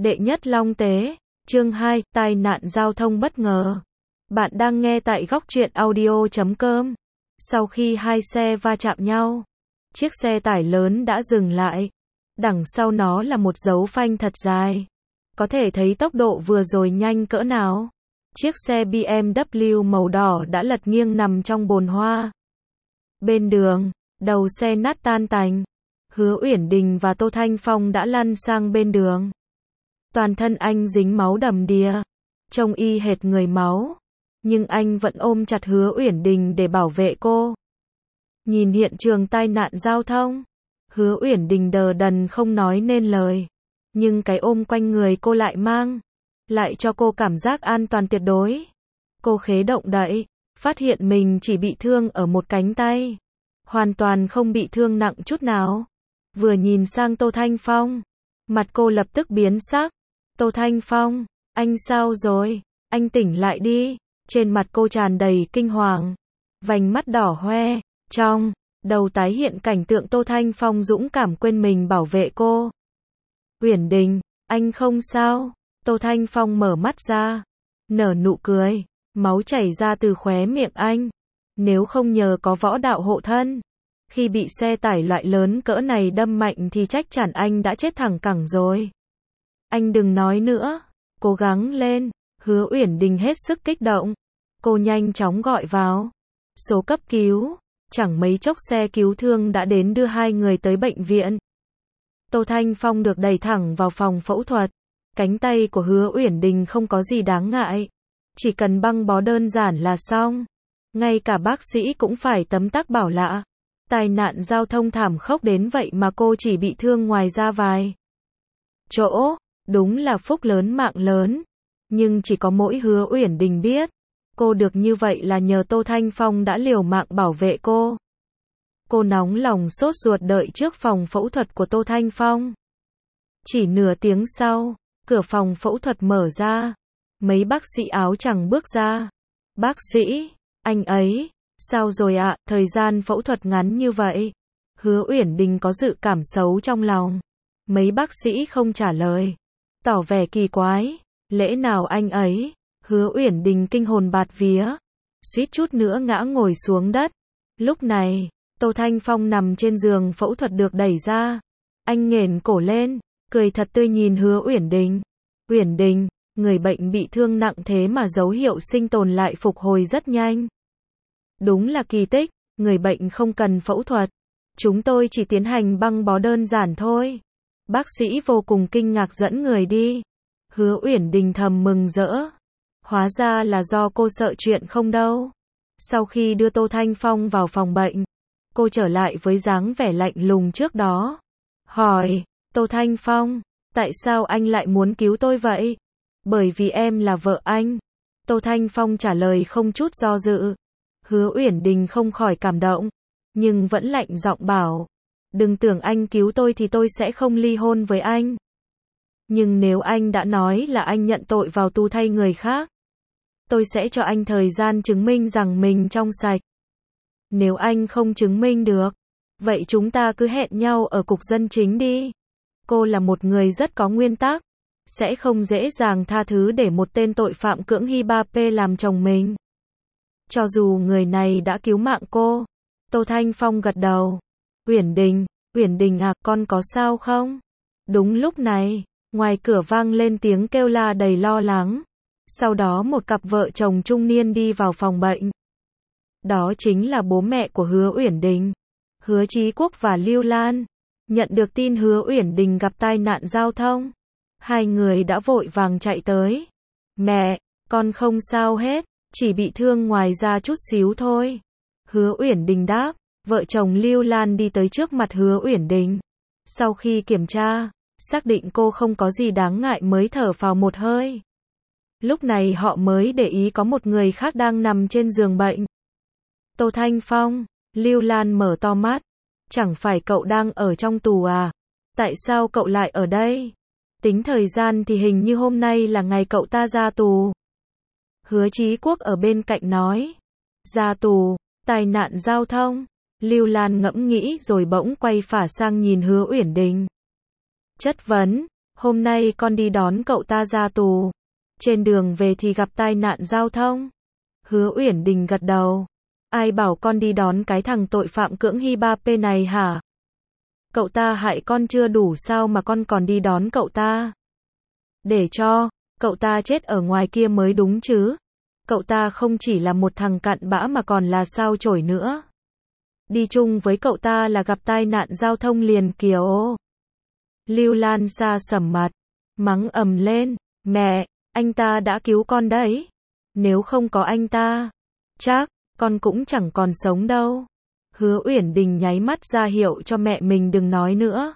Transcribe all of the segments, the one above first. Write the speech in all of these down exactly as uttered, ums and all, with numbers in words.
Đệ nhất Long Tế, chương hai, tai nạn giao thông bất ngờ. Bạn đang nghe tại góc truyện audio chấm com. Sau khi hai xe va chạm nhau, chiếc xe tải lớn đã dừng lại. Đằng sau nó là một dấu phanh thật dài. Có thể thấy tốc độ vừa rồi nhanh cỡ nào. Chiếc xe bê em vê màu đỏ đã lật nghiêng nằm trong bồn hoa. Bên đường, đầu xe nát tan tành. Hứa Uyển Đình và Tô Thanh Phong đã lăn sang bên đường. Toàn thân anh dính máu đầm đìa, trông y hệt người máu, nhưng anh vẫn ôm chặt Hứa Uyển Đình để bảo vệ cô. Nhìn hiện trường tai nạn giao thông, Hứa Uyển Đình đờ đần không nói nên lời, nhưng cái ôm quanh người cô lại mang lại cho cô cảm giác an toàn tuyệt đối. Cô khế động đậy, phát hiện mình chỉ bị thương ở một cánh tay, hoàn toàn không bị thương nặng chút nào. Vừa nhìn sang Tô Thanh Phong, mặt cô lập tức biến sắc. Tô Thanh Phong, anh sao rồi? Anh tỉnh lại đi. Trên mặt cô tràn đầy kinh hoàng, vành mắt đỏ hoe, trong đầu tái hiện cảnh tượng Tô Thanh Phong dũng cảm quên mình bảo vệ cô. Uyển Đình, anh không sao? Tô Thanh Phong mở mắt ra, nở nụ cười, máu chảy ra từ khóe miệng anh. Nếu không nhờ có võ đạo hộ thân, khi bị xe tải loại lớn cỡ này đâm mạnh thì chắc chắn anh đã chết thẳng cẳng rồi. Anh đừng nói nữa, cố gắng lên. Hứa Uyển Đình hết sức kích động. Cô nhanh chóng gọi vào số cấp cứu. Chẳng mấy chốc xe cứu thương đã đến đưa hai người tới bệnh viện. Tô Thanh Phong được đẩy thẳng vào phòng phẫu thuật. Cánh tay của Hứa Uyển Đình không có gì đáng ngại, chỉ cần băng bó đơn giản là xong. Ngay cả bác sĩ cũng phải tấm tắc bảo lạ. Tai nạn giao thông thảm khốc đến vậy mà cô chỉ bị thương ngoài da vài chỗ. Đúng là phúc lớn mạng lớn. Nhưng chỉ có mỗi Hứa Uyển Đình biết, cô được như vậy là nhờ Tô Thanh Phong đã liều mạng bảo vệ cô. Cô nóng lòng sốt ruột đợi trước phòng phẫu thuật của Tô Thanh Phong. Chỉ nửa tiếng sau, cửa phòng phẫu thuật mở ra. Mấy bác sĩ áo trắng bước ra. Bác sĩ, anh ấy, sao rồi ạ? Thời gian phẫu thuật ngắn như vậy. Hứa Uyển Đình có dự cảm xấu trong lòng. Mấy bác sĩ không trả lời, tỏ vẻ kỳ quái. Lẽ nào anh ấy? Hứa Uyển Đình kinh hồn bạt vía, suýt chút nữa ngã ngồi xuống đất. Lúc này, Tô Thanh Phong nằm trên giường phẫu thuật được đẩy ra. Anh nghển cổ lên, cười thật tươi nhìn Hứa Uyển Đình. Uyển Đình, người bệnh bị thương nặng thế mà dấu hiệu sinh tồn lại phục hồi rất nhanh. Đúng là kỳ tích, người bệnh không cần phẫu thuật. Chúng tôi chỉ tiến hành băng bó đơn giản thôi. Bác sĩ vô cùng kinh ngạc dẫn người đi. Hứa Uyển Đình thầm mừng rỡ. Hóa ra là do cô sợ chuyện không đâu. Sau khi đưa Tô Thanh Phong vào phòng bệnh, cô trở lại với dáng vẻ lạnh lùng trước đó. Hỏi, Tô Thanh Phong, tại sao anh lại muốn cứu tôi vậy? Bởi vì em là vợ anh. Tô Thanh Phong trả lời không chút do dự. Hứa Uyển Đình không khỏi cảm động, nhưng vẫn lạnh giọng bảo, đừng tưởng anh cứu tôi thì tôi sẽ không ly hôn với anh. Nhưng nếu anh đã nói là anh nhận tội vào tù thay người khác, tôi sẽ cho anh thời gian chứng minh rằng mình trong sạch. Nếu anh không chứng minh được, vậy chúng ta cứ hẹn nhau ở cục dân chính đi. Cô là một người rất có nguyên tắc, sẽ không dễ dàng tha thứ để một tên tội phạm cưỡng hi ba p làm chồng mình. Cho dù người này đã cứu mạng cô. Tô Thanh Phong gật đầu. Uyển Đình, Uyển Đình à, con có sao không? Đúng lúc này, ngoài cửa vang lên tiếng kêu la đầy lo lắng. Sau đó một cặp vợ chồng trung niên đi vào phòng bệnh. Đó chính là bố mẹ của Hứa Uyển Đình, Hứa Chí Quốc và Lưu Lan. Nhận được tin Hứa Uyển Đình gặp tai nạn giao thông, hai người đã vội vàng chạy tới. Mẹ, con không sao hết, chỉ bị thương ngoài da chút xíu thôi. Hứa Uyển Đình đáp. Vợ chồng Lưu Lan đi tới trước mặt Hứa Uyển Đình. Sau khi kiểm tra, xác định cô không có gì đáng ngại mới thở phào một hơi. Lúc này họ mới để ý có một người khác đang nằm trên giường bệnh. Tô Thanh Phong, Lưu Lan mở to mắt. Chẳng phải cậu đang ở trong tù à? Tại sao cậu lại ở đây? Tính thời gian thì hình như hôm nay là ngày cậu ta ra tù. Hứa Chí Quốc ở bên cạnh nói. Ra tù, tai nạn giao thông. Lưu Lan ngẫm nghĩ rồi bỗng quay phả sang nhìn Hứa Uyển Đình. Chất vấn, Hôm nay con đi đón cậu ta ra tù. Trên đường về thì gặp tai nạn giao thông. Hứa Uyển Đình gật đầu. Ai bảo con đi đón cái thằng tội phạm cưỡng hi ba pê này hả? Cậu ta hại con chưa đủ sao mà con còn đi đón cậu ta? Để cho cậu ta chết ở ngoài kia mới đúng chứ. Cậu ta không chỉ là một thằng cặn bã mà còn là sao chổi nữa. Đi chung với cậu ta là gặp tai nạn giao thông liền kiểu. Lưu Lan Sa sầm mặt, mắng ầm lên, mẹ, anh ta đã cứu con đấy. Nếu không có anh ta, chắc con cũng chẳng còn sống đâu. Hứa Uyển Đình nháy mắt ra hiệu cho mẹ mình đừng nói nữa.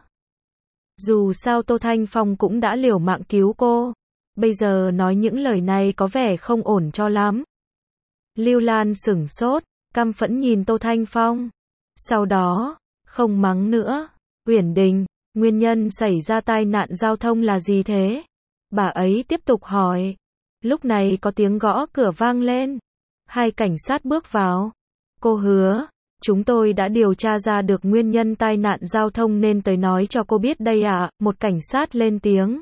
Dù sao Tô Thanh Phong cũng đã liều mạng cứu cô. Bây giờ nói những lời này có vẻ không ổn cho lắm. Lưu Lan sửng sốt, căm phẫn nhìn Tô Thanh Phong. Sau đó, không mắng nữa. Uyển Đình, nguyên nhân xảy ra tai nạn giao thông là gì thế? Bà ấy tiếp tục hỏi. Lúc này có tiếng gõ cửa vang lên. Hai cảnh sát bước vào. Cô Hứa, chúng tôi đã điều tra ra được nguyên nhân tai nạn giao thông nên tới nói cho cô biết đây ạ. Một cảnh sát lên tiếng.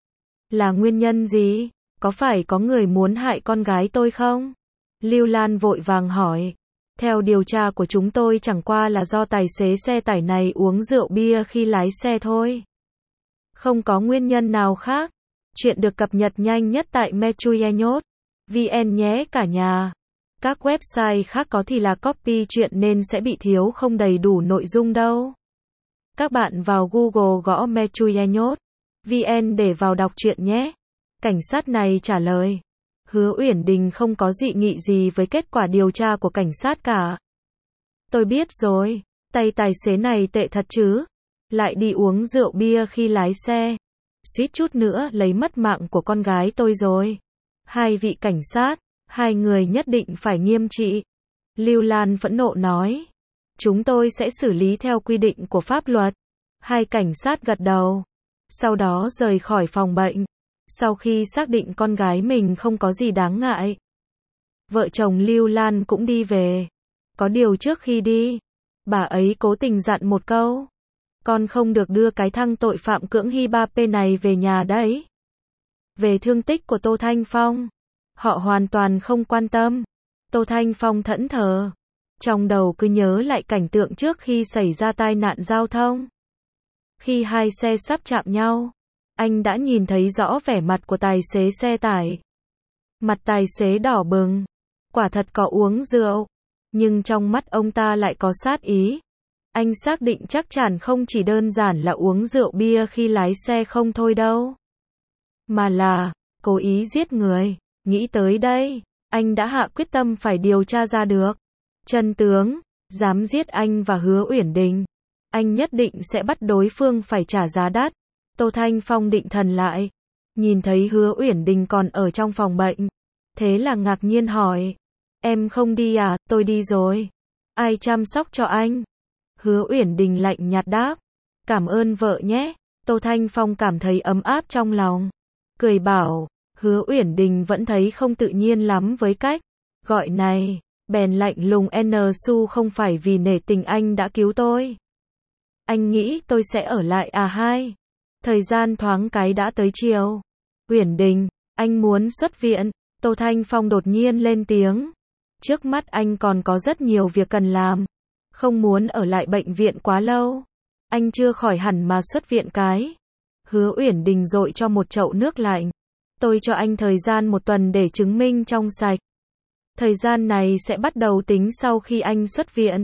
Là nguyên nhân gì? Có phải có người muốn hại con gái tôi không? Lưu Lan vội vàng hỏi. Theo điều tra của chúng tôi chẳng qua là do tài xế xe tải này uống rượu bia khi lái xe thôi. Không có nguyên nhân nào khác. Chuyện được cập nhật nhanh nhất tại Metruyenyot chấm vn nhé cả nhà. Các website khác có thì là copy chuyện nên sẽ bị thiếu không đầy đủ nội dung đâu. Các bạn vào Google gõ Metruyenyot chấm vn để vào đọc chuyện nhé. Cảnh sát này trả lời. Hứa Uyển Đình không có dị nghị gì với kết quả điều tra của cảnh sát cả. Tôi biết rồi, tay tài xế này tệ thật chứ. Lại đi uống rượu bia khi lái xe. Suýt chút nữa lấy mất mạng của con gái tôi rồi. Hai vị cảnh sát, hai người nhất định phải nghiêm trị. Lưu Lan phẫn nộ nói. Chúng tôi sẽ xử lý theo quy định của pháp luật. Hai cảnh sát gật đầu. Sau đó rời khỏi phòng bệnh. Sau khi xác định con gái mình không có gì đáng ngại. Vợ chồng Lưu Lan cũng đi về. Có điều trước khi đi, bà ấy cố tình dặn một câu. Con không được đưa cái thằng tội phạm cưỡng hi ba pê này về nhà đấy. Về thương tích của Tô Thanh Phong, họ hoàn toàn không quan tâm. Tô Thanh Phong thẫn thờ. Trong đầu cứ nhớ lại cảnh tượng trước khi xảy ra tai nạn giao thông. Khi hai xe sắp chạm nhau, anh đã nhìn thấy rõ vẻ mặt của tài xế xe tải. Mặt tài xế đỏ bừng. Quả thật có uống rượu. Nhưng trong mắt ông ta lại có sát ý. Anh xác định chắc chắn không chỉ đơn giản là uống rượu bia khi lái xe không thôi đâu. Mà là cố ý giết người. Nghĩ tới đây, anh đã hạ quyết tâm phải điều tra ra được chân tướng. Dám giết anh và Hứa Uyển Đình, anh nhất định sẽ bắt đối phương phải trả giá đắt. Tô Thanh Phong định thần lại. Nhìn thấy Hứa Uyển Đình còn ở trong phòng bệnh. Thế là ngạc nhiên hỏi. Em không đi à? Tôi đi rồi. Ai chăm sóc cho anh? Hứa Uyển Đình lạnh nhạt đáp. Cảm ơn vợ nhé. Tô Thanh Phong cảm thấy ấm áp trong lòng. Cười bảo. Hứa Uyển Đình vẫn thấy không tự nhiên lắm với cách gọi này. Bèn lạnh lùng N Su không phải vì nể tình anh đã cứu tôi. Anh nghĩ tôi sẽ ở lại à hai. Thời gian thoáng cái đã tới chiều. Uyển Đình, anh muốn xuất viện. Tô Thanh Phong đột nhiên lên tiếng. Trước mắt anh còn có rất nhiều việc cần làm. Không muốn ở lại bệnh viện quá lâu. Anh chưa khỏi hẳn mà xuất viện cái. Hứa Uyển Đình dội cho một chậu nước lạnh. Tôi cho anh thời gian một tuần để chứng minh trong sạch. Thời gian này sẽ bắt đầu tính sau khi anh xuất viện.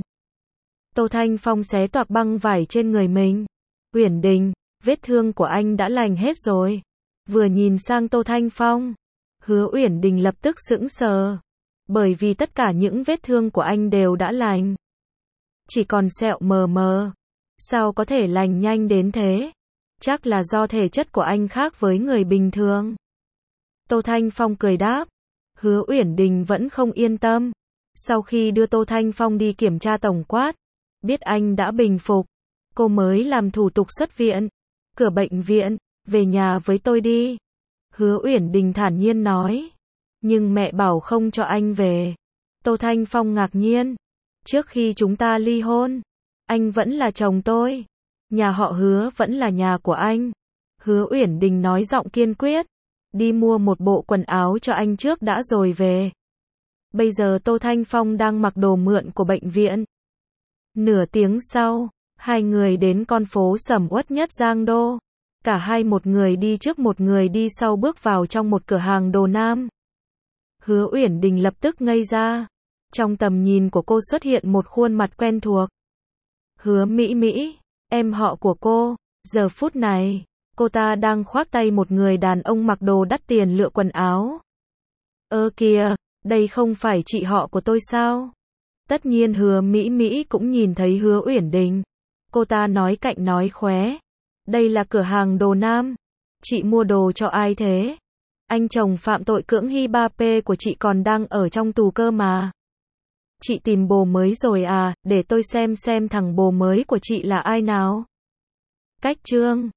Tô Thanh Phong xé toạc băng vải trên người mình. Uyển Đình, vết thương của anh đã lành hết rồi. Vừa nhìn sang Tô Thanh Phong, Hứa Uyển Đình lập tức sững sờ. Bởi vì tất cả những vết thương của anh đều đã lành. Chỉ còn sẹo mờ mờ. Sao có thể lành nhanh đến thế? Chắc là do thể chất của anh khác với người bình thường. Tô Thanh Phong cười đáp. Hứa Uyển Đình vẫn không yên tâm. Sau khi đưa Tô Thanh Phong đi kiểm tra tổng quát, biết anh đã bình phục, cô mới làm thủ tục xuất viện. Cửa bệnh viện, về nhà với tôi đi. Hứa Uyển Đình thản nhiên nói. Nhưng mẹ bảo không cho anh về. Tô Thanh Phong ngạc nhiên. Trước khi chúng ta ly hôn, anh vẫn là chồng tôi. Nhà họ Hứa vẫn là nhà của anh. Hứa Uyển Đình nói giọng kiên quyết. Đi mua một bộ quần áo cho anh trước đã rồi về. Bây giờ Tô Thanh Phong đang mặc đồ mượn của bệnh viện. Nửa tiếng sau, hai người đến con phố sầm uất nhất Giang Đô. Cả hai một người đi trước một người đi sau bước vào trong một cửa hàng đồ nam. Hứa Uyển Đình lập tức ngây ra. Trong tầm nhìn của cô xuất hiện một khuôn mặt quen thuộc. Hứa Mỹ Mỹ, em họ của cô. Giờ phút này, cô ta đang khoác tay một người đàn ông mặc đồ đắt tiền lựa quần áo. Ơ kìa, đây không phải chị họ của tôi sao? Tất nhiên Hứa Mỹ Mỹ cũng nhìn thấy Hứa Uyển Đình. Cô ta nói cạnh nói khóe. Đây là cửa hàng đồ nam. Chị mua đồ cho ai thế? Anh chồng phạm tội cưỡng hi ba P của chị còn đang ở trong tù cơ mà. Chị tìm bồ mới rồi à, để tôi xem xem thằng bồ mới của chị là ai nào. Cách chương